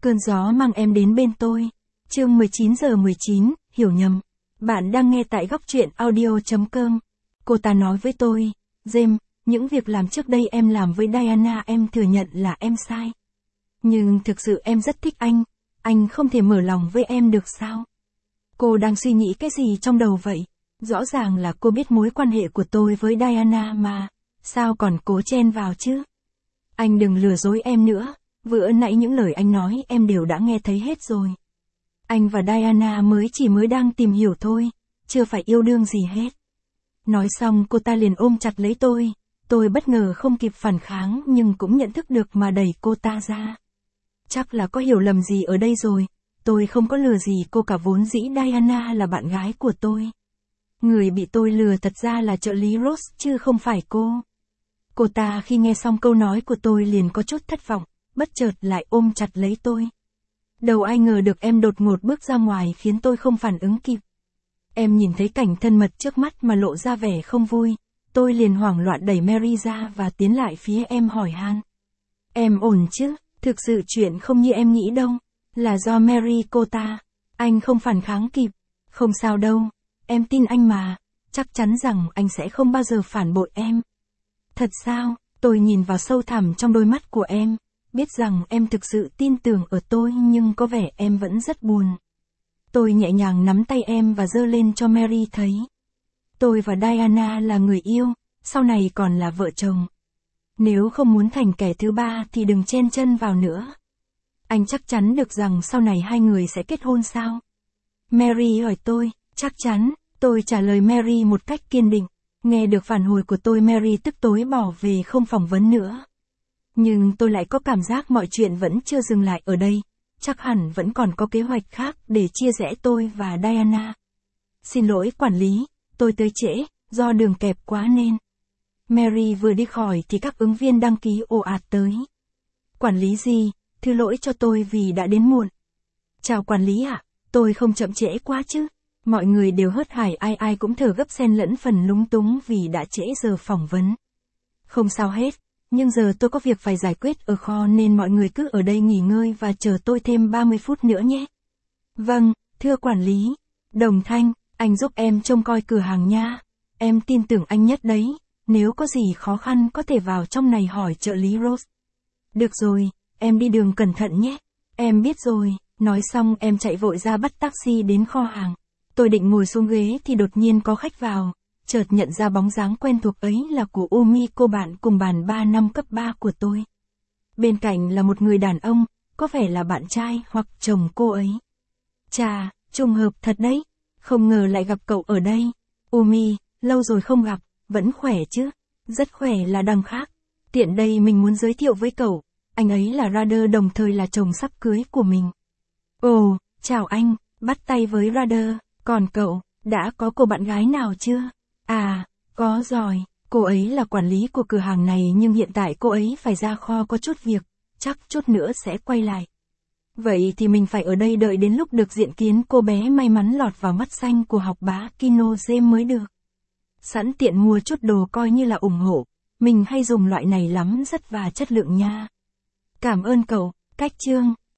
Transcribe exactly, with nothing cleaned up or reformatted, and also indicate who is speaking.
Speaker 1: Cơn gió mang em đến bên tôi. Chương mười chín giờ mười chín, hiểu nhầm. Bạn đang nghe tại góc truyện audio chấm com. Cô ta nói với tôi, James, những việc làm trước đây em làm với Diana em thừa nhận là em sai. Nhưng thực sự em rất thích anh, anh không thể mở lòng với em được sao? Cô đang suy nghĩ cái gì trong đầu vậy? Rõ ràng là cô biết mối quan hệ của tôi với Diana mà, sao còn cố chen vào chứ? Anh đừng lừa dối em nữa, vừa nãy những lời anh nói em đều đã nghe thấy hết rồi. Anh và Diana mới chỉ mới đang tìm hiểu thôi, chưa phải yêu đương gì hết. Nói xong cô ta liền ôm chặt lấy tôi, tôi bất ngờ không kịp phản kháng nhưng cũng nhận thức được mà đẩy cô ta ra. Chắc là có hiểu lầm gì ở đây rồi, tôi không có lừa gì cô cả, vốn dĩ Diana là bạn gái của tôi. Người bị tôi lừa thật ra là trợ lý Rose chứ không phải cô. Cô ta khi nghe xong câu nói của tôi liền có chút thất vọng, bất chợt lại ôm chặt lấy tôi. Đâu ai ngờ được em đột ngột bước ra ngoài khiến tôi không phản ứng kịp. Em nhìn thấy cảnh thân mật trước mắt mà lộ ra vẻ không vui, tôi liền hoảng loạn đẩy Mary ra và tiến lại phía em hỏi han. Em ổn chứ, thực sự chuyện không như em nghĩ đâu, là do Mary cô ta. Anh không phản kháng kịp. Không sao đâu, em tin anh mà, chắc chắn rằng anh sẽ không bao giờ phản bội em. Thật sao? Tôi nhìn vào sâu thẳm trong đôi mắt của em, biết rằng em thực sự tin tưởng ở tôi nhưng có vẻ em vẫn rất buồn. Tôi nhẹ nhàng nắm tay em và giơ lên cho Mary thấy. Tôi và Diana là người yêu, sau này còn là vợ chồng. Nếu không muốn thành kẻ thứ ba thì đừng chen chân vào nữa. Anh chắc chắn được rằng sau này hai người sẽ kết hôn sao? Mary hỏi tôi, chắc chắn, tôi trả lời Mary một cách kiên định. Nghe được phản hồi của tôi Mary tức tối bỏ về không phỏng vấn nữa. Nhưng tôi lại có cảm giác mọi chuyện vẫn chưa dừng lại ở đây, chắc hẳn vẫn còn có kế hoạch khác để chia rẽ tôi và Diana. Xin lỗi quản lý, tôi tới trễ, do đường kẹp quá nên. Mary vừa đi khỏi thì các ứng viên đăng ký ồ ạt tới. Quản lý gì, thứ lỗi cho tôi vì đã đến muộn. Chào quản lý ạ, tôi không chậm trễ quá chứ. Mọi người đều hớt hải, ai ai cũng thở gấp xen lẫn phần lúng túng vì đã trễ giờ phỏng vấn. Không sao hết, nhưng giờ tôi có việc phải giải quyết ở kho nên mọi người cứ ở đây nghỉ ngơi và chờ tôi thêm ba mươi phút nữa nhé. Vâng, thưa quản lý. Đồng Thanh, anh giúp em trông coi cửa hàng nha. Em tin tưởng anh nhất đấy, nếu có gì khó khăn có thể vào trong này hỏi trợ lý Rose. Được rồi, em đi đường cẩn thận nhé. Em biết rồi, nói xong em chạy vội ra bắt taxi đến kho hàng. Tôi định ngồi xuống ghế thì đột nhiên có khách vào, chợt nhận ra bóng dáng quen thuộc ấy là của Umi, cô bạn cùng bàn ba năm cấp ba của tôi. Bên cạnh là một người đàn ông, có vẻ là bạn trai hoặc chồng cô ấy. Chà, trùng hợp thật đấy, không ngờ lại gặp cậu ở đây. Umi, lâu rồi không gặp, vẫn khỏe chứ? Rất khỏe là đằng khác. Tiện đây mình muốn giới thiệu với cậu, anh ấy là Rader đồng thời là chồng sắp cưới của mình. Ồ, chào anh, bắt tay với Rader. Còn cậu, đã có cô bạn gái nào chưa? À, có rồi, cô ấy là quản lý của cửa hàng này nhưng hiện tại cô ấy phải ra kho có chút việc, chắc chút nữa sẽ quay lại. Vậy thì mình phải ở đây đợi đến lúc được diện kiến cô bé may mắn lọt vào mắt xanh của học bá Kino James mới được. Sẵn tiện mua chút đồ coi như là ủng hộ, mình hay dùng loại này lắm, rất và chất lượng nha. Cảm ơn cậu, cách chương.